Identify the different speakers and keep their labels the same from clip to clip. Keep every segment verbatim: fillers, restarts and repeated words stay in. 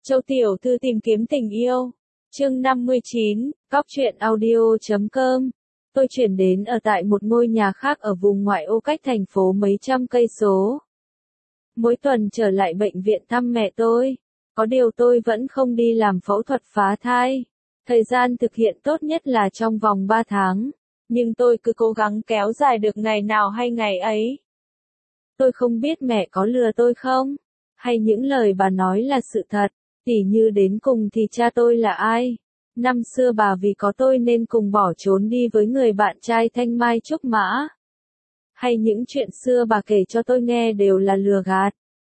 Speaker 1: Châu Tiểu Thư tìm kiếm tình yêu. Chương năm mươi chín, Cóc truyện audio chấm com. Tôi chuyển đến ở tại một ngôi nhà khác ở vùng ngoại ô cách thành phố mấy trăm cây số. Mỗi tuần trở lại bệnh viện thăm mẹ tôi. Có điều tôi vẫn không đi làm phẫu thuật phá thai. Thời gian thực hiện tốt nhất là trong vòng ba tháng. Nhưng tôi cứ cố gắng kéo dài được ngày nào hay ngày ấy. Tôi không biết mẹ có lừa tôi không? Hay những lời bà nói là sự thật? Tỉ như đến cùng thì cha tôi là ai? Năm xưa bà vì có tôi nên cùng bỏ trốn đi với người bạn trai thanh mai trúc mã. Hay những chuyện xưa bà kể cho tôi nghe đều là lừa gạt.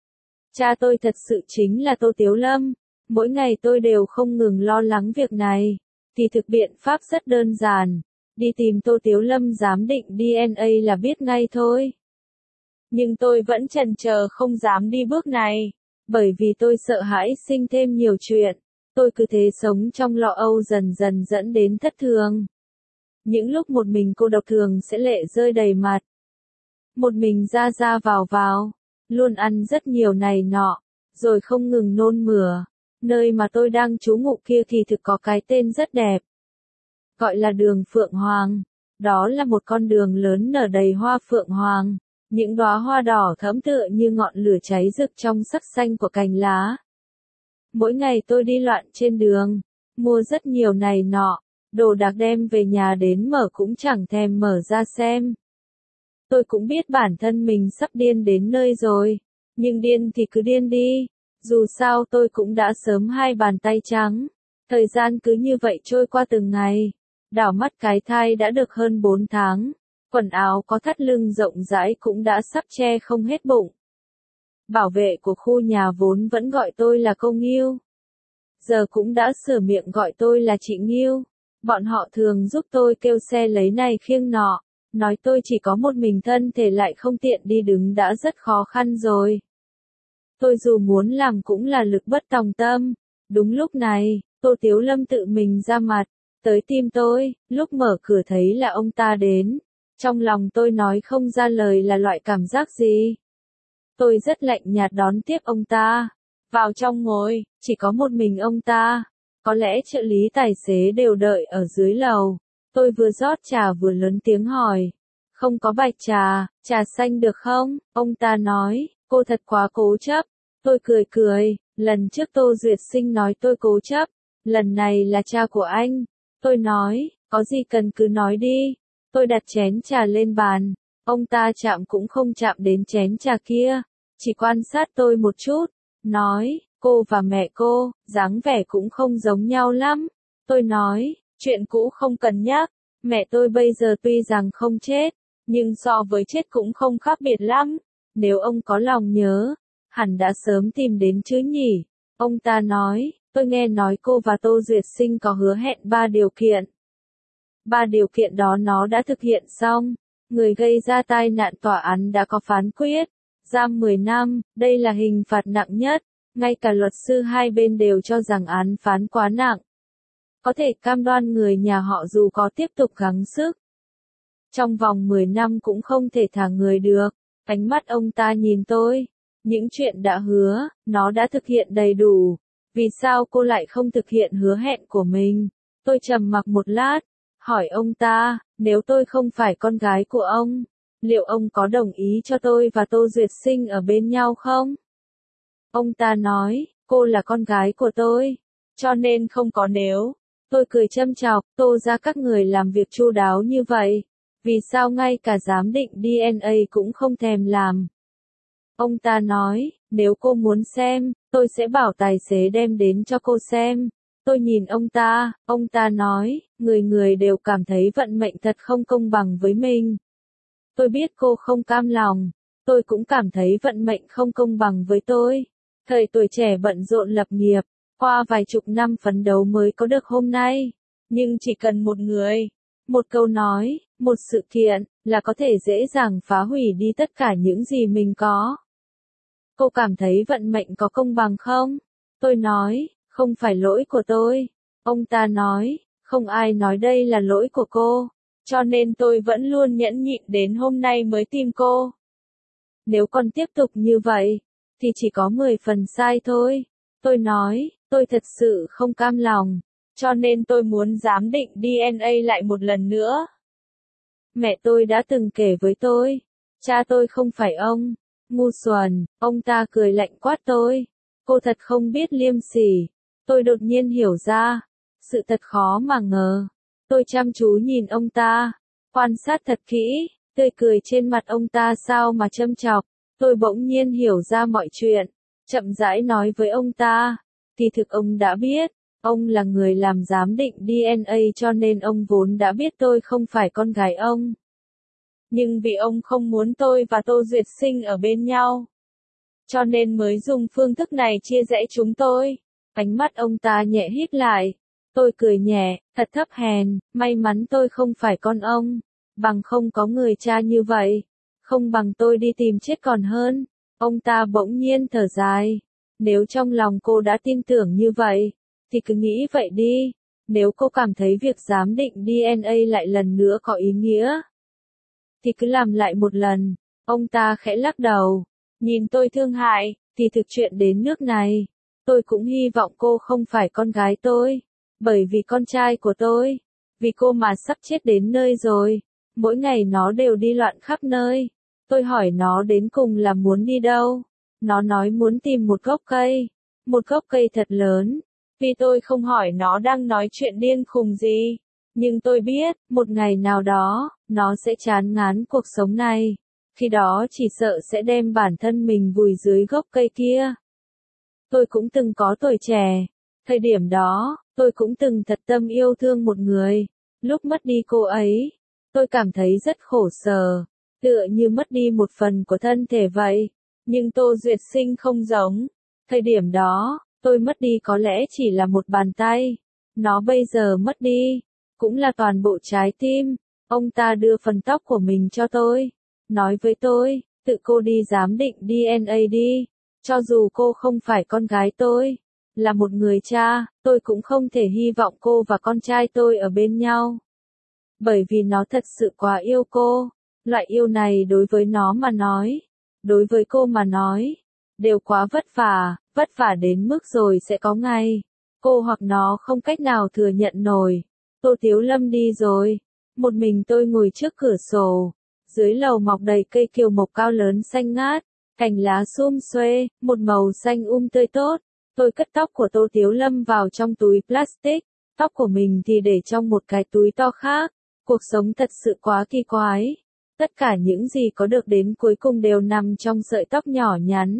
Speaker 1: Cha tôi thật sự chính là Tô Tiếu Lâm. Mỗi ngày tôi đều không ngừng lo lắng việc này. Thì thực biện pháp rất đơn giản. Đi tìm Tô Tiếu Lâm giám định đê en a là biết ngay thôi. Nhưng tôi vẫn chần chờ không dám đi bước này. Bởi vì tôi sợ hãi sinh thêm nhiều chuyện. Tôi cứ thế sống trong lo âu dần dần dẫn đến thất thường. Những lúc một mình cô độc thường sẽ lệ rơi đầy mặt. Một mình ra ra vào vào. Luôn ăn rất nhiều này nọ. Rồi không ngừng nôn mửa. Nơi mà tôi đang trú ngụ kia thì thực có cái tên rất đẹp. Gọi là đường Phượng Hoàng. Đó là một con đường lớn nở đầy hoa phượng hoàng. Những đóa hoa đỏ thẫm tựa như ngọn lửa cháy rực trong sắc xanh của cành lá. Mỗi ngày tôi đi loạn trên đường, mua rất nhiều này nọ, đồ đạc đem về nhà đến mở cũng chẳng thèm mở ra xem. Tôi cũng biết bản thân mình sắp điên đến nơi rồi, nhưng điên thì cứ điên đi, dù sao tôi cũng đã sớm hai bàn tay trắng. Thời gian cứ như vậy trôi qua từng ngày, đảo mắt cái thai đã được hơn bốn tháng. Quần áo có thắt lưng rộng rãi cũng đã sắp che không hết bụng. Bảo vệ của khu nhà vốn vẫn gọi tôi là cô Nghiêu. Giờ cũng đã sửa miệng gọi tôi là chị Nghiêu. Bọn họ thường giúp tôi kêu xe lấy này khiêng nọ. Nói tôi chỉ có một mình thân thể lại không tiện đi đứng đã rất khó khăn rồi. Tôi dù muốn làm cũng là lực bất tòng tâm. Đúng lúc này, Tô Tiếu Lâm tự mình ra mặt. Tới tìm tôi, lúc mở cửa thấy là ông ta đến. Trong lòng tôi nói không ra lời là loại cảm giác gì. Tôi rất lạnh nhạt đón tiếp ông ta. Vào trong ngồi, chỉ có một mình ông ta. Có lẽ trợ lý tài xế đều đợi ở dưới lầu. Tôi vừa rót trà vừa lớn tiếng hỏi. Không có bạch trà, trà xanh được không? Ông ta nói, cô thật quá cố chấp. Tôi cười cười, lần trước Tô Duyệt Sinh nói tôi cố chấp. Lần này là cha của anh. Tôi nói, có gì cần cứ nói đi. Tôi đặt chén trà lên bàn, ông ta chạm cũng không chạm đến chén trà kia, chỉ quan sát tôi một chút, nói, cô và mẹ cô, dáng vẻ cũng không giống nhau lắm. Tôi nói, chuyện cũ không cần nhắc, mẹ tôi bây giờ tuy rằng không chết, nhưng so với chết cũng không khác biệt lắm, nếu ông có lòng nhớ, hẳn đã sớm tìm đến chứ nhỉ. Ông ta nói, tôi nghe nói cô và Tô Duyệt Sinh có hứa hẹn ba điều kiện. Ba điều kiện đó nó đã thực hiện xong. Người gây ra tai nạn tòa án đã có phán quyết. Giam mười năm, đây là hình phạt nặng nhất. Ngay cả luật sư hai bên đều cho rằng án phán quá nặng. Có thể cam đoan người nhà họ dù có tiếp tục gắng sức. Trong vòng mười năm cũng không thể thả người được. Ánh mắt ông ta nhìn tôi. Những chuyện đã hứa, nó đã thực hiện đầy đủ. Vì sao cô lại không thực hiện hứa hẹn của mình? Tôi trầm mặc một lát. Hỏi ông ta, nếu tôi không phải con gái của ông, liệu ông có đồng ý cho tôi và Tô Duyệt Sinh ở bên nhau không? Ông ta nói, cô là con gái của tôi, cho nên không có nếu. Tôi cười châm chọc, Tô ra các người làm việc chu đáo như vậy, vì sao ngay cả giám định đê en a cũng không thèm làm? Ông ta nói, nếu cô muốn xem, tôi sẽ bảo tài xế đem đến cho cô xem. Tôi nhìn ông ta, ông ta nói, người người đều cảm thấy vận mệnh thật không công bằng với mình. Tôi biết cô không cam lòng, tôi cũng cảm thấy vận mệnh không công bằng với tôi. Thời tuổi trẻ bận rộn lập nghiệp, qua vài chục năm phấn đấu mới có được hôm nay. Nhưng chỉ cần một người, một câu nói, một sự kiện, là có thể dễ dàng phá hủy đi tất cả những gì mình có. Cô cảm thấy vận mệnh có công bằng không? Tôi nói, không phải lỗi của tôi. Ông ta nói, không ai nói đây là lỗi của cô, cho nên tôi vẫn luôn nhẫn nhịn đến hôm nay mới tìm cô. Nếu còn tiếp tục như vậy, thì chỉ có mười phần sai thôi. Tôi nói, Tôi thật sự không cam lòng, cho nên tôi muốn giám định đê en a lại một lần nữa. Mẹ tôi đã từng kể với tôi, cha tôi không phải ông, ngu xuẩn, ông ta cười lạnh quát tôi. Cô thật không biết liêm sỉ. Tôi đột nhiên hiểu ra, sự thật khó mà ngờ. Tôi chăm chú nhìn ông ta, quan sát thật kỹ, tươi cười trên mặt ông ta sao mà châm chọc. Tôi bỗng nhiên hiểu ra mọi chuyện, chậm rãi nói với ông ta, kỳ thực ông đã biết, ông là người làm giám định đê en a cho nên ông vốn đã biết tôi không phải con gái ông. Nhưng vì ông không muốn tôi và Tô Duyệt Sinh ở bên nhau, cho nên mới dùng phương thức này chia rẽ chúng tôi. Ánh mắt ông ta nhẹ híp lại. Tôi cười nhẹ, thật thấp hèn, may mắn tôi không phải con ông. Bằng không có người cha như vậy. Không bằng tôi đi tìm chết còn hơn. Ông ta bỗng nhiên thở dài. Nếu trong lòng cô đã tin tưởng như vậy, thì cứ nghĩ vậy đi. Nếu cô cảm thấy việc giám định đê en a lại lần nữa có ý nghĩa, thì cứ làm lại một lần. Ông ta khẽ lắc đầu. Nhìn tôi thương hại, thì thực chuyện đến nước này. Tôi cũng hy vọng cô không phải con gái tôi. Bởi vì con trai của tôi, vì cô mà sắp chết đến nơi rồi. Mỗi ngày nó đều đi loạn khắp nơi. Tôi hỏi nó đến cùng là muốn đi đâu. Nó nói muốn tìm một gốc cây. Một gốc cây thật lớn. Vì tôi không hỏi nó đang nói chuyện điên khùng gì. Nhưng tôi biết, một ngày nào đó, nó sẽ chán ngán cuộc sống này. Khi đó chỉ sợ sẽ đem bản thân mình vùi dưới gốc cây kia. Tôi cũng từng có tuổi trẻ. Thời điểm đó, tôi cũng từng thật tâm yêu thương một người. Lúc mất đi cô ấy, tôi cảm thấy rất khổ sở. Tựa như mất đi một phần của thân thể vậy. Nhưng Tô Duyệt Sinh không giống. Thời điểm đó, tôi mất đi có lẽ chỉ là một bàn tay. Nó bây giờ mất đi, cũng là toàn bộ trái tim. Ông ta đưa phần tóc của mình cho tôi. Nói với tôi, tự cô đi giám định đê en a đi. Cho dù cô không phải con gái tôi, là một người cha, tôi cũng không thể hy vọng cô và con trai tôi ở bên nhau. Bởi vì nó thật sự quá yêu cô. Loại yêu này đối với nó mà nói, đối với cô mà nói, đều quá vất vả, vất vả đến mức rồi sẽ có ngày cô hoặc nó không cách nào thừa nhận nổi. Tô Tiếu Lâm đi rồi, một mình tôi ngồi trước cửa sổ. Dưới lầu mọc đầy cây kiều mộc cao lớn xanh ngát, cành lá sum xuê, một màu xanh um tươi tốt. Tôi cất tóc của Tô Tiếu Lâm vào trong túi plastic, tóc của mình thì để trong một cái túi to khác. Cuộc sống thật sự quá kỳ quái. Tất cả những gì có được đến cuối cùng đều nằm trong sợi tóc nhỏ nhắn.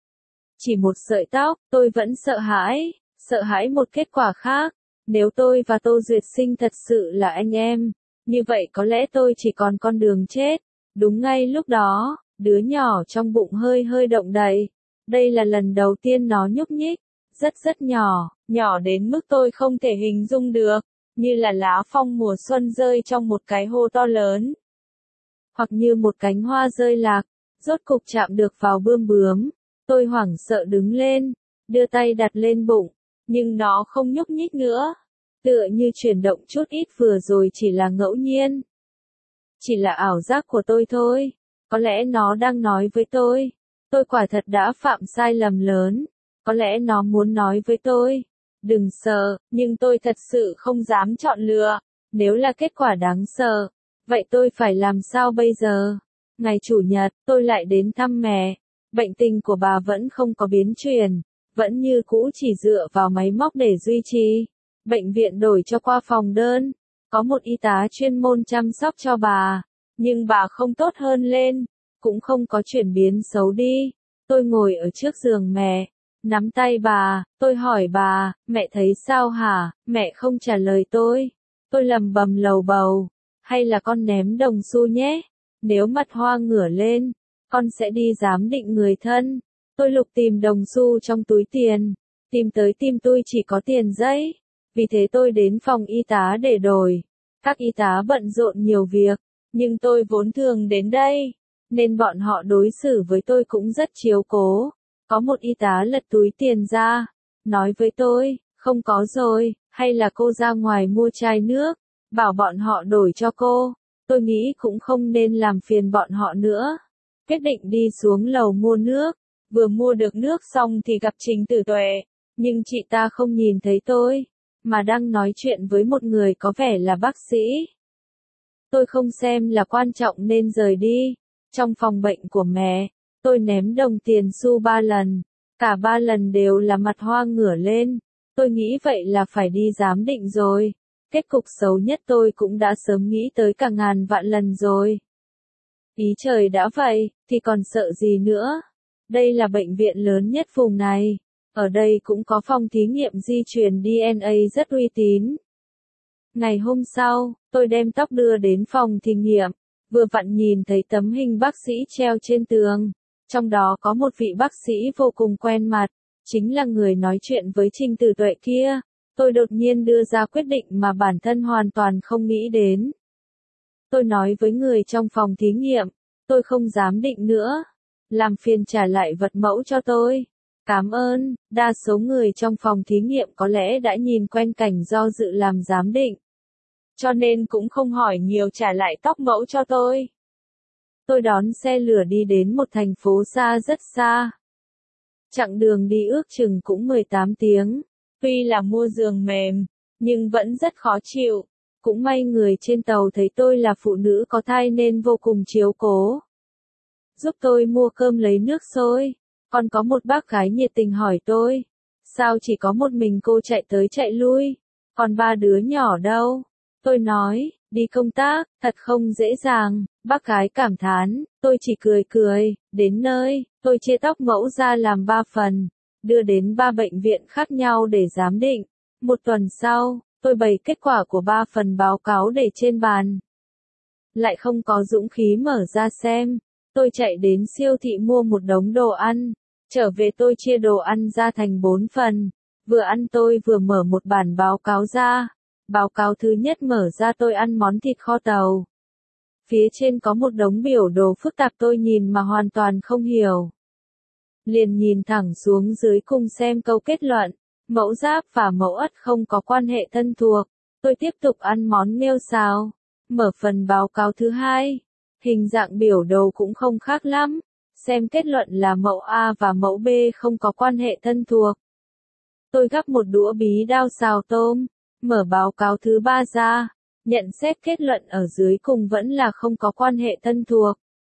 Speaker 1: Chỉ một sợi tóc, tôi vẫn sợ hãi, sợ hãi một kết quả khác. Nếu tôi và Tô Duyệt Sinh thật sự là anh em, như vậy có lẽ tôi chỉ còn con đường chết. Đúng ngay lúc đó, đứa nhỏ trong bụng hơi hơi động đậy. Đây là lần đầu tiên nó nhúc nhích, rất rất nhỏ, nhỏ đến mức tôi không thể hình dung được, như là lá phong mùa xuân rơi trong một cái hồ to lớn. Hoặc như một cánh hoa rơi lạc, rốt cục chạm được vào bươm bướm. Tôi hoảng sợ đứng lên, đưa tay đặt lên bụng, nhưng nó không nhúc nhích nữa. Tựa như chuyển động chút ít vừa rồi chỉ là ngẫu nhiên. Chỉ là ảo giác của tôi thôi. Có lẽ nó đang nói với tôi. Tôi quả thật đã phạm sai lầm lớn. Có lẽ nó muốn nói với tôi. Đừng sợ, nhưng tôi thật sự không dám chọn lựa. Nếu là kết quả đáng sợ, vậy tôi phải làm sao bây giờ? Ngày Chủ nhật, tôi lại đến thăm mẹ. Bệnh tình của bà vẫn không có biến chuyển. Vẫn như cũ chỉ dựa vào máy móc để duy trì. Bệnh viện đổi cho qua phòng đơn. Có một y tá chuyên môn chăm sóc cho bà. Nhưng bà không tốt hơn lên. Cũng không có chuyển biến xấu đi. Tôi ngồi ở trước giường mẹ. Nắm tay bà. Tôi hỏi bà, mẹ thấy sao hả? Mẹ không trả lời tôi. Tôi lầm bầm lầu bầu. Hay là con ném đồng xu nhé? Nếu mặt hoa ngửa lên, con sẽ đi giám định người thân. Tôi lục tìm đồng xu trong túi tiền. Tìm tới tìm tôi chỉ có tiền giấy. Vì thế tôi đến phòng y tá để đổi. Các y tá bận rộn nhiều việc. Nhưng tôi vốn thường đến đây. Nên bọn họ đối xử với tôi cũng rất chiếu cố. Có một y tá lật túi tiền ra. Nói với tôi, không có rồi. Hay là cô ra ngoài mua chai nước. Bảo bọn họ đổi cho cô. Tôi nghĩ cũng không nên làm phiền bọn họ nữa. Quyết định đi xuống lầu mua nước. Vừa mua được nước xong thì gặp Trình Tử Tuệ. Nhưng chị ta không nhìn thấy tôi, mà đang nói chuyện với một người có vẻ là bác sĩ. Tôi không xem là quan trọng nên rời đi. Trong phòng bệnh của mẹ, tôi ném đồng tiền xu ba lần. Cả ba lần đều là mặt hoa ngửa lên. Tôi nghĩ vậy là phải đi giám định rồi. Kết cục xấu nhất tôi cũng đã sớm nghĩ tới cả ngàn vạn lần rồi. Ý trời đã vậy, thì còn sợ gì nữa. Đây là bệnh viện lớn nhất vùng này. Ở đây cũng có phòng thí nghiệm di truyền đê en a rất uy tín. Ngày hôm sau, tôi đem tóc đưa đến phòng thí nghiệm. Vừa vặn nhìn thấy tấm hình bác sĩ treo trên tường. Trong đó có một vị bác sĩ vô cùng quen mặt. Chính là người nói chuyện với Trình Tử Tuệ kia. Tôi đột nhiên đưa ra quyết định mà bản thân hoàn toàn không nghĩ đến. Tôi nói với người trong phòng thí nghiệm, tôi không dám định nữa. Làm phiền trả lại vật mẫu cho tôi. Cảm ơn, đa số người trong phòng thí nghiệm có lẽ đã nhìn quen cảnh do dự làm giám định. Cho nên cũng không hỏi nhiều trả lại tóc mẫu cho tôi. Tôi đón xe lửa đi đến một thành phố xa rất xa. Chặng đường đi ước chừng cũng mười tám tiếng. Tuy là mua giường mềm, nhưng vẫn rất khó chịu. Cũng may người trên tàu thấy tôi là phụ nữ có thai nên vô cùng chiếu cố. Giúp tôi mua cơm lấy nước sôi. Còn có một bác gái nhiệt tình hỏi tôi. Sao chỉ có một mình cô chạy tới chạy lui? Còn ba đứa nhỏ đâu? Tôi nói, đi công tác, thật không dễ dàng. Bác gái cảm thán, tôi chỉ cười cười. Đến nơi, tôi chia tóc mẫu ra làm ba phần. Đưa đến ba bệnh viện khác nhau để giám định. Một tuần sau, tôi bày kết quả của ba phần báo cáo để trên bàn. Lại không có dũng khí mở ra xem. Tôi chạy đến siêu thị mua một đống đồ ăn. Trở về tôi chia đồ ăn ra thành bốn phần. Vừa ăn tôi vừa mở một bản báo cáo ra. Báo cáo thứ nhất mở ra tôi ăn món thịt kho tàu. Phía trên có một đống biểu đồ phức tạp tôi nhìn mà hoàn toàn không hiểu. Liền nhìn thẳng xuống dưới cùng xem câu kết luận. Mẫu giáp và mẫu ất không có quan hệ thân thuộc. Tôi tiếp tục ăn món nghêu xào. Mở phần báo cáo thứ hai. Hình dạng biểu đồ cũng không khác lắm. Xem kết luận là mẫu A và mẫu B không có quan hệ thân thuộc. Tôi gắp một đũa bí đao xào tôm. Mở báo cáo thứ ba ra. Nhận xét kết luận ở dưới cùng vẫn là không có quan hệ thân thuộc.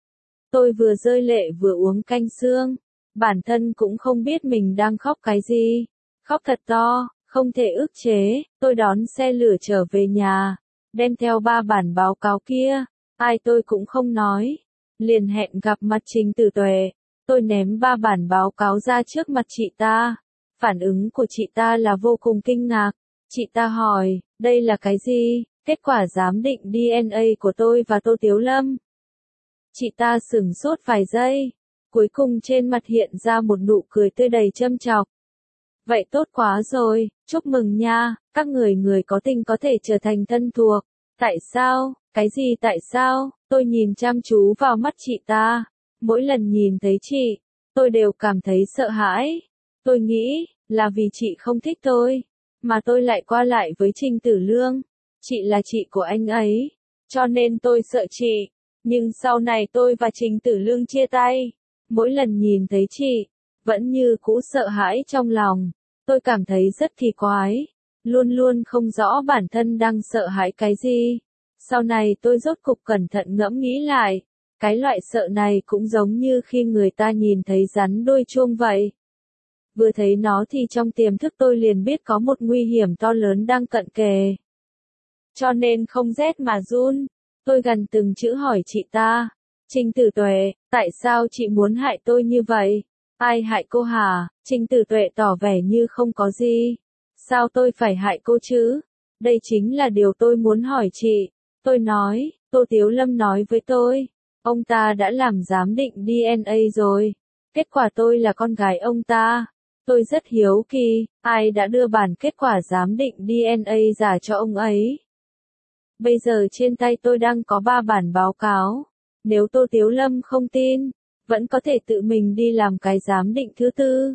Speaker 1: Tôi vừa rơi lệ vừa uống canh xương. Bản thân cũng không biết mình đang khóc cái gì. Khóc thật to, không thể ức chế. Tôi đón xe lửa trở về nhà. Đem theo ba bản báo cáo kia. Ai tôi cũng không nói. Liền hẹn gặp mặt Trình Tử Tuệ. Tôi ném ba bản báo cáo ra trước mặt chị ta. Phản ứng của chị ta là vô cùng kinh ngạc. Chị ta hỏi, đây là cái gì? Kết quả giám định đê en a của tôi và Tô Tiếu Lâm. Chị ta sửng sốt vài giây. Cuối cùng trên mặt hiện ra một nụ cười tươi đầy châm chọc. Vậy tốt quá rồi, chúc mừng nha, các người người có tình có thể trở thành thân thuộc. Tại sao? Cái gì tại sao? Tôi nhìn chăm chú vào mắt chị ta. Mỗi lần nhìn thấy chị, tôi đều cảm thấy sợ hãi. Tôi nghĩ, là vì chị không thích tôi, mà tôi lại qua lại với Trình Tử Lương. Chị là chị của anh ấy, cho nên tôi sợ chị. Nhưng sau này tôi và Trình Tử Lương chia tay. Mỗi lần nhìn thấy chị, vẫn như cũ sợ hãi trong lòng. Tôi cảm thấy rất kỳ quái. Luôn luôn không rõ bản thân đang sợ hãi cái gì. Sau này tôi rốt cục cẩn thận ngẫm nghĩ lại. Cái loại sợ này cũng giống như khi người ta nhìn thấy rắn đuôi chuông vậy. Vừa thấy nó thì trong tiềm thức tôi liền biết có một nguy hiểm to lớn đang cận kề. Cho nên không rét mà run. Tôi gần từng chữ hỏi chị ta. Trình Tử Tuệ, tại sao chị muốn hại tôi như vậy? Ai hại cô hả? Trình Tử Tuệ tỏ vẻ như không có gì. Sao tôi phải hại cô chứ? Đây chính là điều tôi muốn hỏi chị. Tôi nói, Tô Tiếu Lâm nói với tôi. Ông ta đã làm giám định đê en a rồi. Kết quả tôi là con gái ông ta. Tôi rất hiếu kỳ, ai đã đưa bản kết quả giám định đê en a giả cho ông ấy? Bây giờ trên tay tôi đang có ba bản báo cáo. Nếu Tô Tiếu Lâm không tin, vẫn có thể tự mình đi làm cái giám định thứ tư.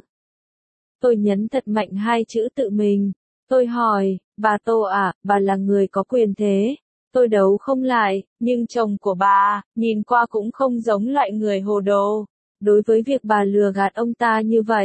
Speaker 1: Tôi nhấn thật mạnh hai chữ tự mình. Tôi hỏi, bà Tô à, bà là người có quyền thế. Tôi đấu không lại, nhưng chồng của bà, nhìn qua cũng không giống loại người hồ đồ. Đối với việc bà lừa gạt ông ta như vậy,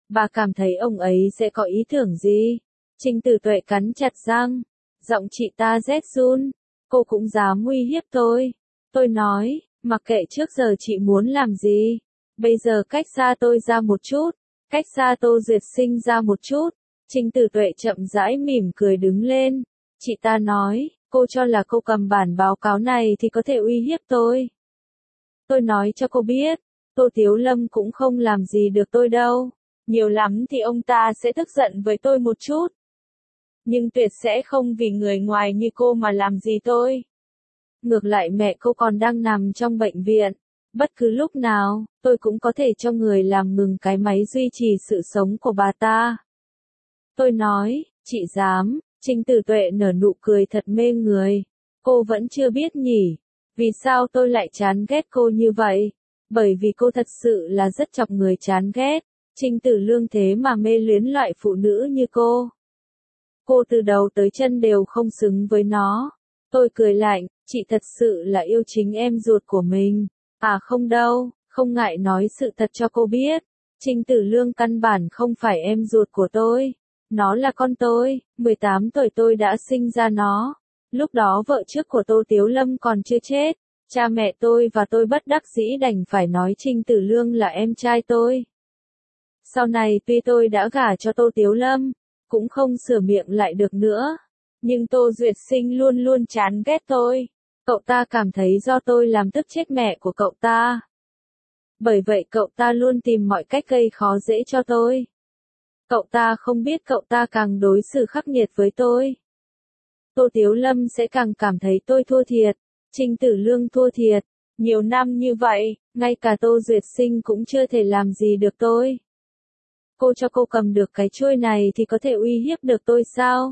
Speaker 1: Bà cảm thấy ông ấy sẽ có ý tưởng gì? Trình Tử Tuệ cắn chặt răng. Giọng chị ta rét run. Cô cũng dám uy hiếp tôi. Tôi nói, mặc kệ trước giờ chị muốn làm gì. Bây giờ cách xa tôi ra một chút. Cách xa Tô Duyệt Sinh ra một chút. Trình Tử Tuệ chậm rãi mỉm cười đứng lên. Chị ta nói, cô cho là cô cầm bản báo cáo này thì có thể uy hiếp tôi. Tôi nói cho cô biết, Tô Tiếu Lâm cũng không làm gì được tôi đâu. Nhiều lắm thì ông ta sẽ tức giận với tôi một chút. Nhưng tuyệt sẽ không vì người ngoài như cô mà làm gì tôi. Ngược lại mẹ cô còn đang nằm trong bệnh viện. Bất cứ lúc nào, tôi cũng có thể cho người làm ngừng cái máy duy trì sự sống của bà ta. Tôi nói, chị dám. Trình Tử Tuệ nở nụ cười thật mê người. Cô vẫn chưa biết nhỉ. Vì sao tôi lại chán ghét cô như vậy? Bởi vì cô thật sự là rất chọc người chán ghét. Trình Tử Lương thế mà mê luyến loại phụ nữ như cô. Cô từ đầu tới chân đều không xứng với nó. Tôi cười lạnh, chị thật sự là yêu chính em ruột của mình. À không đâu, không ngại nói sự thật cho cô biết. Trình Tử Lương căn bản không phải em ruột của tôi. Nó là con tôi, mười tám tuổi tôi đã sinh ra nó. Lúc đó vợ trước của Tô Tiếu Lâm còn chưa chết. Cha mẹ tôi và tôi bất đắc dĩ đành phải nói Trình Tử Lương là em trai tôi. Sau này tuy tôi đã gả cho Tô Tiếu Lâm, cũng không sửa miệng lại được nữa. Nhưng Tô Duyệt Sinh luôn luôn chán ghét tôi. Cậu ta cảm thấy do tôi làm tức chết mẹ của cậu ta. Bởi vậy cậu ta luôn tìm mọi cách gây khó dễ cho tôi. Cậu ta không biết cậu ta càng đối xử khắc nghiệt với tôi. Tô Tiếu Lâm sẽ càng cảm thấy tôi thua thiệt. Trình Tử Lương thua thiệt. Nhiều năm như vậy, ngay cả Tô Duyệt Sinh cũng chưa thể làm gì được tôi. Cô cho cô cầm được cái chuôi này thì có thể uy hiếp được tôi sao?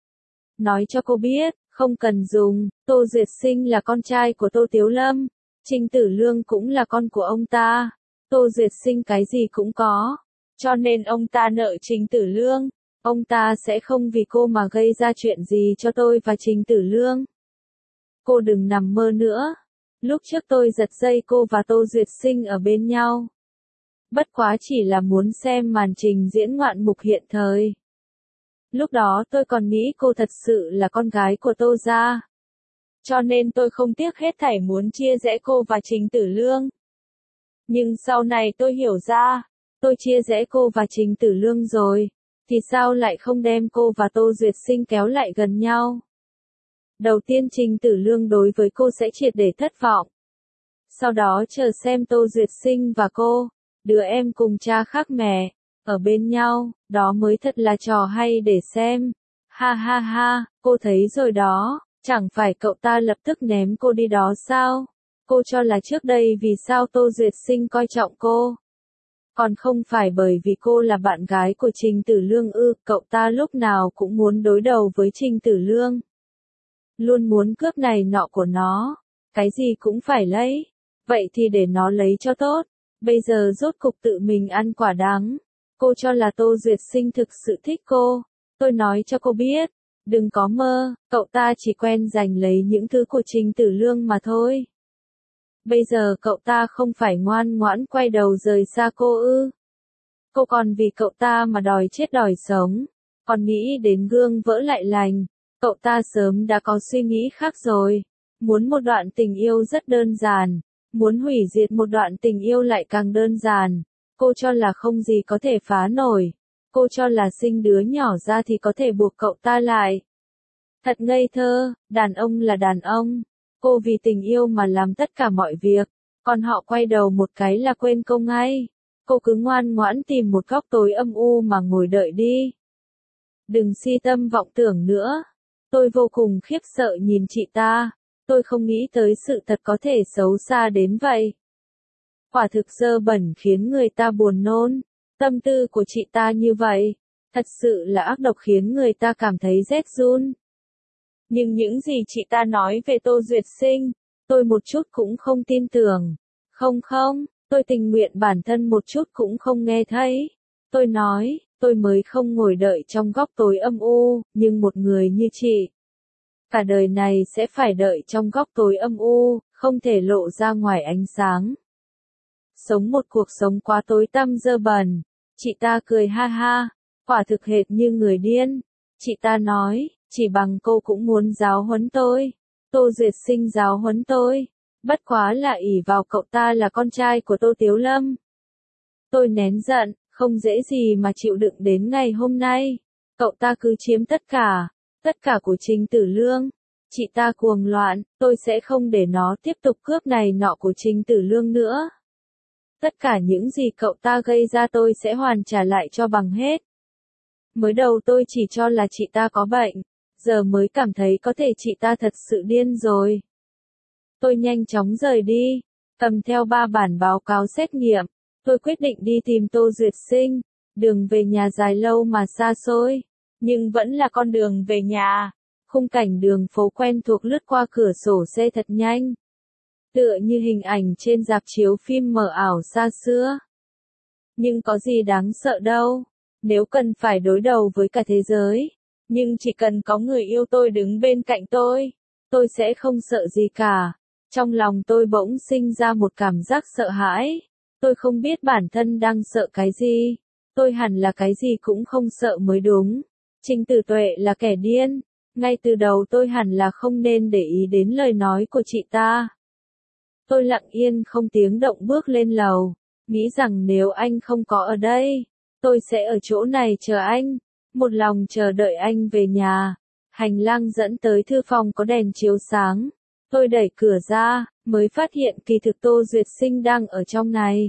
Speaker 1: Nói cho cô biết, không cần dùng. Tô Duyệt Sinh là con trai của Tô Tiếu Lâm. Trình Tử Lương cũng là con của ông ta. Tô Duyệt Sinh cái gì cũng có. Cho nên ông ta nợ Trình Tử Lương. Ông ta sẽ không vì cô mà gây ra chuyện gì cho tôi và Trình Tử Lương. Cô đừng nằm mơ nữa. Lúc trước tôi giật dây cô và Tô Duyệt Sinh ở bên nhau. Bất quá chỉ là muốn xem màn trình diễn ngoạn mục hiện thời. Lúc đó tôi còn nghĩ cô thật sự là con gái của Tô gia. Cho nên tôi không tiếc hết thảy muốn chia rẽ cô và Trình Tử Lương. Nhưng sau này tôi hiểu ra, tôi chia rẽ cô và Trình Tử Lương rồi, thì sao lại không đem cô và Tô Duyệt Sinh kéo lại gần nhau? Đầu tiên Trình Tử Lương đối với cô sẽ triệt để thất vọng. Sau đó chờ xem Tô Duyệt Sinh và cô, đứa em cùng cha khác mẹ, ở bên nhau, đó mới thật là trò hay để xem. Ha ha ha, cô thấy rồi đó, chẳng phải cậu ta lập tức ném cô đi đó sao? Cô cho là trước đây vì sao Tô Duyệt Sinh coi trọng cô? Còn không phải bởi vì cô là bạn gái của Trình Tử Lương ư, cậu ta lúc nào cũng muốn đối đầu với Trình Tử Lương. Luôn muốn cướp này nọ của nó, cái gì cũng phải lấy. Vậy thì để nó lấy cho tốt. Bây giờ rốt cục tự mình ăn quả đắng. Cô cho là Tô Duyệt Sinh thực sự thích cô. Tôi nói cho cô biết, đừng có mơ, cậu ta chỉ quen giành lấy những thứ của Trình Tử Lương mà thôi. Bây giờ cậu ta không phải ngoan ngoãn quay đầu rời xa cô ư? Cô còn vì cậu ta mà đòi chết đòi sống, còn nghĩ đến gương vỡ lại lành. Cậu ta sớm đã có suy nghĩ khác rồi. Muốn một đoạn tình yêu rất đơn giản, muốn hủy diệt một đoạn tình yêu lại càng đơn giản. Cô cho là không gì có thể phá nổi. Cô cho là sinh đứa nhỏ ra thì có thể buộc cậu ta lại. Thật ngây thơ, đàn ông là đàn ông. Cô vì tình yêu mà làm tất cả mọi việc, còn họ quay đầu một cái là quên cô ngay. Cô cứ ngoan ngoãn tìm một góc tối âm u mà ngồi đợi đi. Đừng si tâm vọng tưởng nữa. Tôi vô cùng khiếp sợ nhìn chị ta. Tôi không nghĩ tới sự thật có thể xấu xa đến vậy. Quả thực dơ bẩn khiến người ta buồn nôn. Tâm tư của chị ta như vậy, thật sự là ác độc khiến người ta cảm thấy rét run. Nhưng những gì chị ta nói về Tô Duyệt Sinh, tôi một chút cũng không tin tưởng. Không không, tôi tình nguyện bản thân một chút cũng không nghe thấy. Tôi nói, tôi mới không ngồi đợi trong góc tối âm u, nhưng một người như chị, cả đời này sẽ phải đợi trong góc tối âm u, không thể lộ ra ngoài ánh sáng. Sống một cuộc sống quá tối tăm dơ bẩn, Chị ta cười ha ha, quả thực hệt như người điên. Chị ta nói, chỉ bằng cô cũng muốn giáo huấn tôi. Tô Duyệt Sinh giáo huấn tôi. Bất quá là ỷ vào cậu ta là con trai của Tô Tiếu Lâm. Tôi nén giận, không dễ gì mà chịu đựng đến ngày hôm nay. Cậu ta cứ chiếm tất cả, tất cả của Trình Tử Lương. Chị ta cuồng loạn, tôi sẽ không để nó tiếp tục cướp này nọ của Trình Tử Lương nữa. Tất cả những gì cậu ta gây ra tôi sẽ hoàn trả lại cho bằng hết. Mới đầu tôi chỉ cho là chị ta có bệnh, giờ mới cảm thấy có thể chị ta thật sự điên rồi. Tôi nhanh chóng rời đi, cầm theo ba bản báo cáo xét nghiệm. Tôi quyết định đi tìm Tô Duyệt Sinh. Đường về nhà dài lâu mà xa xôi, nhưng vẫn là con đường về nhà. Khung cảnh đường phố quen thuộc lướt qua cửa sổ xe thật nhanh. Tựa như hình ảnh trên rạp chiếu phim mờ ảo xa xưa. Nhưng có gì đáng sợ đâu, nếu cần phải đối đầu với cả thế giới. Nhưng chỉ cần có người yêu tôi đứng bên cạnh tôi, tôi sẽ không sợ gì cả. Trong lòng tôi bỗng sinh ra một cảm giác sợ hãi. Tôi không biết bản thân đang sợ cái gì. Tôi hẳn là cái gì cũng không sợ mới đúng. Trình Tử Tuệ là kẻ điên. Ngay từ đầu tôi hẳn là không nên để ý đến lời nói của chị ta. Tôi lặng yên không tiếng động bước lên lầu, nghĩ rằng nếu anh không có ở đây, tôi sẽ ở chỗ này chờ anh, một lòng chờ đợi anh về nhà. Hành lang dẫn tới thư phòng có đèn chiếu sáng. Tôi đẩy cửa ra, mới phát hiện kỳ thực Tô Duyệt Sinh đang ở trong này.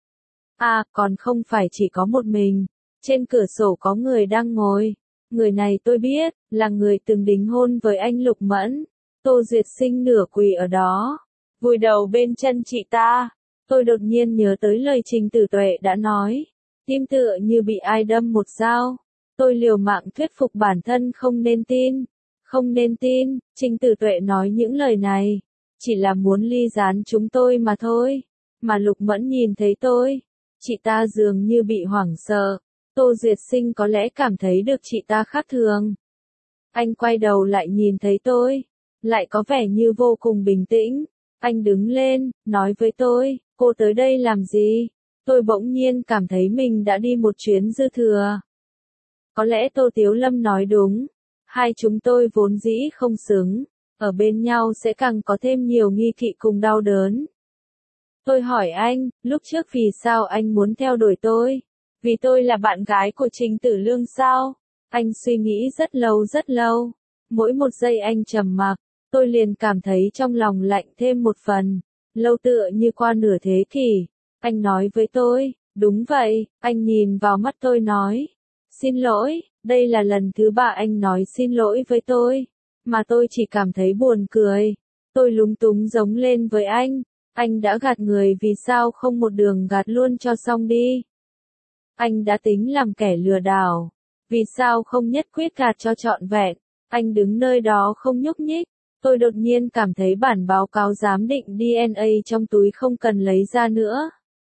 Speaker 1: À, còn không phải chỉ có một mình. Trên cửa sổ có người đang ngồi. Người này tôi biết, là người từng đính hôn với anh Lục Mẫn. Tô Duyệt Sinh nửa quỳ ở đó, vùi đầu bên chân chị ta. Tôi đột nhiên nhớ tới lời Trình Tử Tuệ đã nói. Tim tựa như bị ai đâm một dao. Tôi liều mạng thuyết phục bản thân không nên tin. Không nên tin, Trình Tử Tuệ nói những lời này. Chỉ là muốn ly gián chúng tôi mà thôi. Mà Lục Mẫn nhìn thấy tôi. Chị ta dường như bị hoảng sợ. Tô Duyệt Sinh có lẽ cảm thấy được chị ta khác thường. Anh quay đầu lại nhìn thấy tôi. Lại có vẻ như vô cùng bình tĩnh. Anh đứng lên, nói với tôi, cô tới đây làm gì? Tôi bỗng nhiên cảm thấy mình đã đi một chuyến dư thừa. Có lẽ Tô Tiếu Lâm nói đúng. Hai chúng tôi vốn dĩ không xứng. Ở bên nhau sẽ càng có thêm nhiều nghi kỵ cùng đau đớn. Tôi hỏi anh, lúc trước vì sao anh muốn theo đuổi tôi? Vì tôi là bạn gái của Trình Tử Lương sao? Anh suy nghĩ rất lâu rất lâu. Mỗi một giây anh trầm mặc, tôi liền cảm thấy trong lòng lạnh thêm một phần. Lâu tựa như qua nửa thế kỷ. Anh nói với tôi, đúng vậy, anh nhìn vào mắt tôi nói. Xin lỗi, đây là lần thứ ba anh nói xin lỗi với tôi. Mà tôi chỉ cảm thấy buồn cười. Tôi lúng túng giống lên với anh. Anh đã gạt người vì sao không một đường gạt luôn cho xong đi. Anh đã tính làm kẻ lừa đảo. Vì sao không nhất quyết gạt cho trọn vẹn. Anh đứng nơi đó không nhúc nhích. Tôi đột nhiên cảm thấy bản báo cáo giám định đê en a trong túi không cần lấy ra nữa.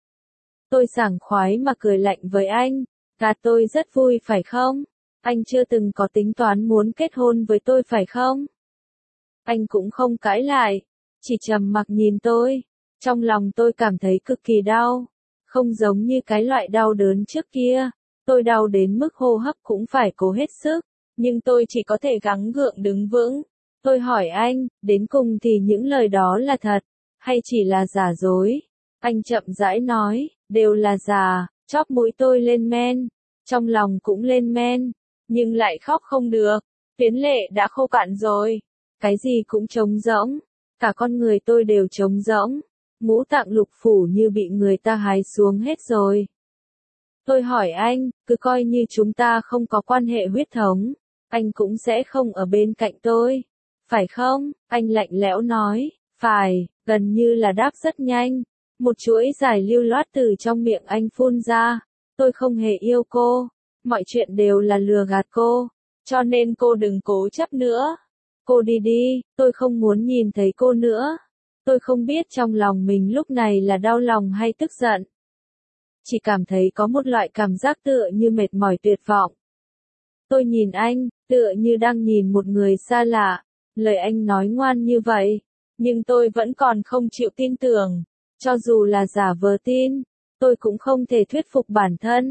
Speaker 1: Tôi sảng khoái mà cười lạnh với anh. Gạt tôi rất vui phải không? Anh chưa từng có tính toán muốn kết hôn với tôi phải không? Anh cũng không cãi lại. Chỉ trầm mặc nhìn tôi. Trong lòng tôi cảm thấy cực kỳ đau. Không giống như cái loại đau đớn trước kia. Tôi đau đến mức hô hấp cũng phải cố hết sức. Nhưng tôi chỉ có thể gắng gượng đứng vững. Tôi hỏi anh, đến cùng thì những lời đó là thật, hay chỉ là giả dối? Anh chậm rãi nói, đều là giả. Chóp mũi tôi lên men. Trong lòng cũng lên men. Nhưng lại khóc không được. Tuyến lệ đã khô cạn rồi. Cái gì cũng trống rỗng. Cả con người tôi đều trống rỗng. Ngũ tạng lục phủ như bị người ta hái xuống hết rồi. Tôi hỏi anh, cứ coi như chúng ta không có quan hệ huyết thống, anh cũng sẽ không ở bên cạnh tôi. Phải không? Anh lạnh lẽo nói. Phải, gần như là đáp rất nhanh. Một chuỗi dài lưu loát từ trong miệng anh phun ra. Tôi không hề yêu cô. Mọi chuyện đều là lừa gạt cô. Cho nên cô đừng cố chấp nữa. Cô đi đi, tôi không muốn nhìn thấy cô nữa. Tôi không biết trong lòng mình lúc này là đau lòng hay tức giận. Chỉ cảm thấy có một loại cảm giác tựa như mệt mỏi tuyệt vọng. Tôi nhìn anh, tựa như đang nhìn một người xa lạ. Lời anh nói ngoan như vậy. Nhưng tôi vẫn còn không chịu tin tưởng. Cho dù là giả vờ tin, tôi cũng không thể thuyết phục bản thân.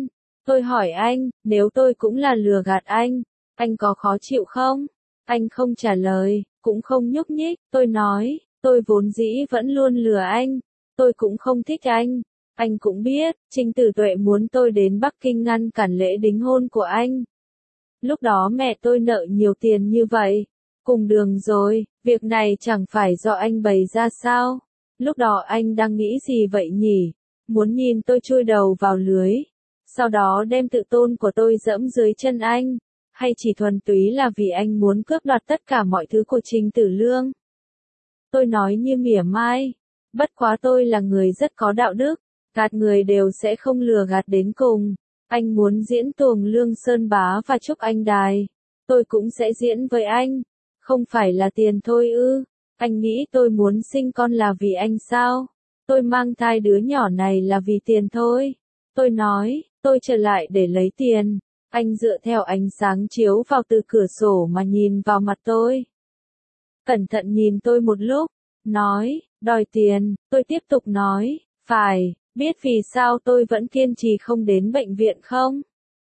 Speaker 1: Tôi hỏi anh, nếu tôi cũng là lừa gạt anh, anh có khó chịu không? Anh không trả lời, cũng không nhúc nhích. Tôi nói, tôi vốn dĩ vẫn luôn lừa anh. Tôi cũng không thích anh. Anh cũng biết, Trình Tử Tuệ muốn tôi đến Bắc Kinh ngăn cản lễ đính hôn của anh. Lúc đó mẹ tôi nợ nhiều tiền như vậy. Cùng đường rồi, việc này chẳng phải do anh bày ra sao? Lúc đó anh đang nghĩ gì vậy nhỉ? Muốn nhìn tôi chui đầu vào lưới. Sau đó đem tự tôn của tôi dẫm dưới chân anh. Hay chỉ thuần túy là vì anh muốn cướp đoạt tất cả mọi thứ của Trình Tử Lương? Tôi nói như mỉa mai. Bất quá tôi là người rất có đạo đức. Gạt người đều sẽ không lừa gạt đến cùng. Anh muốn diễn tuồng Lương Sơn Bá và Trúc Anh Đài. Tôi cũng sẽ diễn với anh. Không phải là tiền thôi ư? Anh nghĩ tôi muốn sinh con là vì anh sao? Tôi mang thai đứa nhỏ này là vì tiền thôi. Tôi nói, tôi trở lại để lấy tiền. Anh dựa theo ánh sáng chiếu vào từ cửa sổ mà nhìn vào mặt tôi. Cẩn thận nhìn tôi một lúc. Nói, đòi tiền. Tôi tiếp tục nói, phải, biết vì sao tôi vẫn kiên trì không đến bệnh viện không?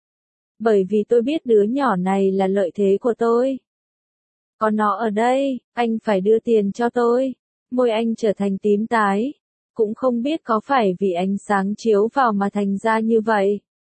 Speaker 1: Bởi vì tôi biết đứa nhỏ này là lợi thế của tôi. Có nó ở đây, anh phải đưa tiền cho tôi. Môi anh trở thành tím tái. Cũng không biết có phải vì ánh sáng chiếu vào mà thành ra như vậy.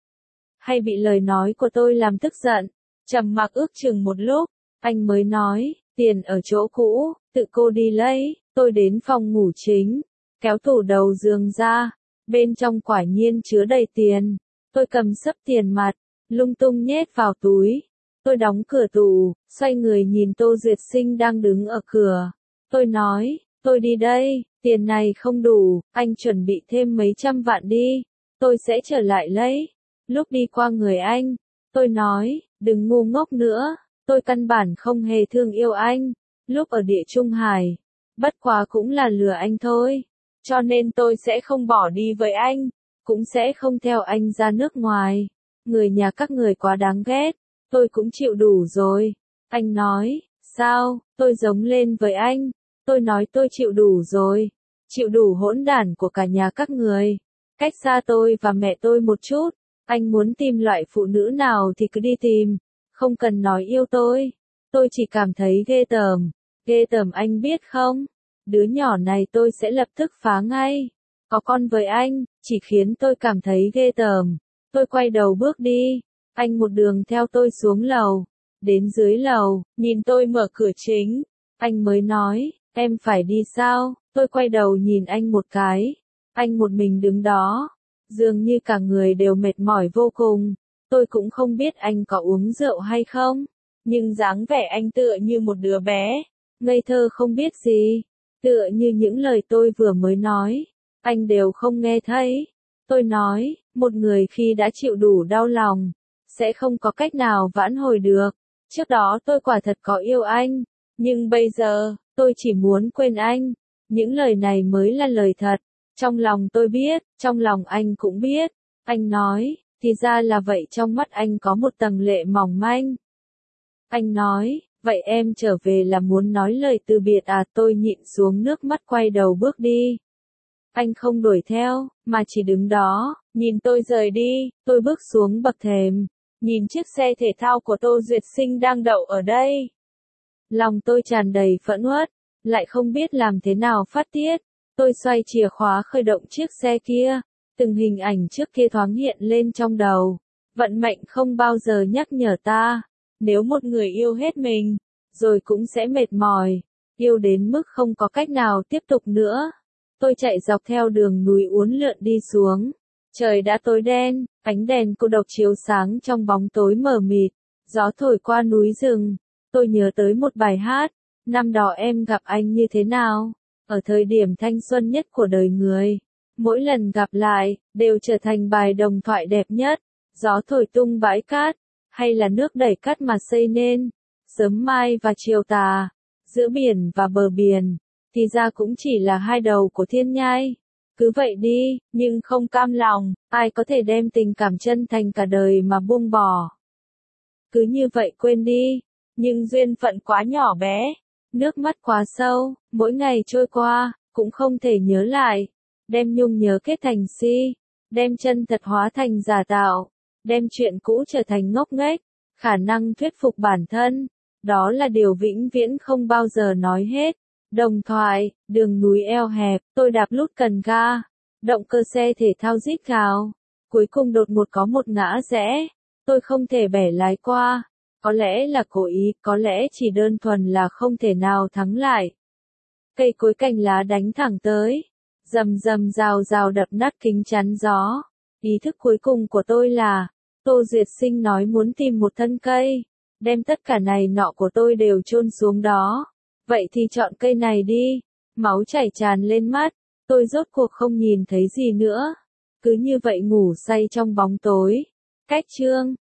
Speaker 1: Hay bị lời nói của tôi làm tức giận. Trầm mặc ước chừng một lúc, anh mới nói, tiền ở chỗ cũ, tự cô đi lấy. Tôi đến phòng ngủ chính, kéo tủ đầu giường ra. Bên trong quả nhiên chứa đầy tiền. Tôi cầm xấp tiền mặt, lung tung nhét vào túi. Tôi đóng cửa tủ, xoay người nhìn Tô Duyệt Sinh đang đứng ở cửa. Tôi nói, tôi đi đây, tiền này không đủ, anh chuẩn bị thêm mấy trăm vạn đi. Tôi sẽ trở lại lấy. Lúc đi qua người anh, tôi nói, đừng ngu ngốc nữa. Tôi căn bản không hề thương yêu anh. Lúc ở Địa Trung Hải, bất quá cũng là lừa anh thôi. Cho nên tôi sẽ không bỏ đi với anh, cũng sẽ không theo anh ra nước ngoài. Người nhà các người quá đáng ghét, tôi cũng chịu đủ rồi. Anh nói, sao, tôi giống lên với anh. Tôi nói tôi chịu đủ rồi, chịu đủ hỗn đản của cả nhà các người. Cách xa tôi và mẹ tôi một chút, anh muốn tìm loại phụ nữ nào thì cứ đi tìm, không cần nói yêu tôi. Tôi chỉ cảm thấy ghê tởm, ghê tởm anh biết không? Đứa nhỏ này tôi sẽ lập tức phá ngay. Có con với anh, chỉ khiến tôi cảm thấy ghê tởm. Tôi quay đầu bước đi. Anh một đường theo tôi xuống lầu. Đến dưới lầu, nhìn tôi mở cửa chính. Anh mới nói, em phải đi sao? Tôi quay đầu nhìn anh một cái. Anh một mình đứng đó. Dường như cả người đều mệt mỏi vô cùng. Tôi cũng không biết anh có uống rượu hay không. Nhưng dáng vẻ anh tựa như một đứa bé. Ngây thơ không biết gì. Tựa như những lời tôi vừa mới nói, anh đều không nghe thấy. Tôi nói, một người khi đã chịu đủ đau lòng, sẽ không có cách nào vãn hồi được. Trước đó tôi quả thật có yêu anh, nhưng bây giờ, tôi chỉ muốn quên anh. Những lời này mới là lời thật. Trong lòng tôi biết, trong lòng anh cũng biết. Anh nói, thì ra là vậy, trong mắt anh có một tầng lệ mỏng manh. Anh nói, vậy em trở về là muốn nói lời từ biệt à? Tôi nhịn xuống nước mắt quay đầu bước đi. Anh không đuổi theo, mà chỉ đứng đó, nhìn tôi rời đi. Tôi bước xuống bậc thềm, nhìn chiếc xe thể thao của Tô Duyệt Sinh đang đậu ở đây. Lòng tôi tràn đầy phẫn uất, lại không biết làm thế nào phát tiết. Tôi xoay chìa khóa khởi động chiếc xe kia. Từng hình ảnh trước kia thoáng hiện lên trong đầu. Vận mệnh không bao giờ nhắc nhở ta. Nếu một người yêu hết mình, rồi cũng sẽ mệt mỏi, yêu đến mức không có cách nào tiếp tục nữa. Tôi chạy dọc theo đường núi uốn lượn đi xuống. Trời đã tối đen, ánh đèn cô độc chiếu sáng trong bóng tối mờ mịt. Gió thổi qua núi rừng. Tôi nhớ tới một bài hát. Năm đó em gặp anh như thế nào? Ở thời điểm thanh xuân nhất của đời người. Mỗi lần gặp lại, đều trở thành bài đồng thoại đẹp nhất. Gió thổi tung bãi cát. Hay là nước đẩy cát mà xây nên. Sớm mai và chiều tà. Giữa biển và bờ biển. Thì ra cũng chỉ là hai đầu của thiên nhai. Cứ vậy đi, nhưng không cam lòng. Ai có thể đem tình cảm chân thành cả đời mà buông bỏ. Cứ như vậy quên đi. Nhưng duyên phận quá nhỏ bé. Nước mắt quá sâu. Mỗi ngày trôi qua, cũng không thể nhớ lại. Đem nhung nhớ kết thành si. Đem chân thật hóa thành giả tạo. đem chuyện cũ trở thành ngốc nghếch, khả năng thuyết phục bản thân, đó là điều vĩnh viễn không bao giờ nói hết. Đồng thoại, đường núi eo hẹp, tôi đạp lút cần ga, động cơ xe thể thao rít gào, cuối cùng đột ngột có một ngã rẽ, tôi không thể bẻ lái qua, có lẽ là cố ý, có lẽ chỉ đơn thuần là không thể nào thắng lại. Cây cối cành lá đánh thẳng tới, rầm rầm rào rào đập nát kính chắn gió. Ý thức cuối cùng của tôi là, Tô Duyệt Sinh nói muốn tìm một thân cây, đem tất cả này nọ của tôi đều chôn xuống đó. Vậy thì chọn cây này đi. Máu chảy tràn lên mắt, tôi rốt cuộc không nhìn thấy gì nữa. Cứ như vậy ngủ say trong bóng tối. Cách chương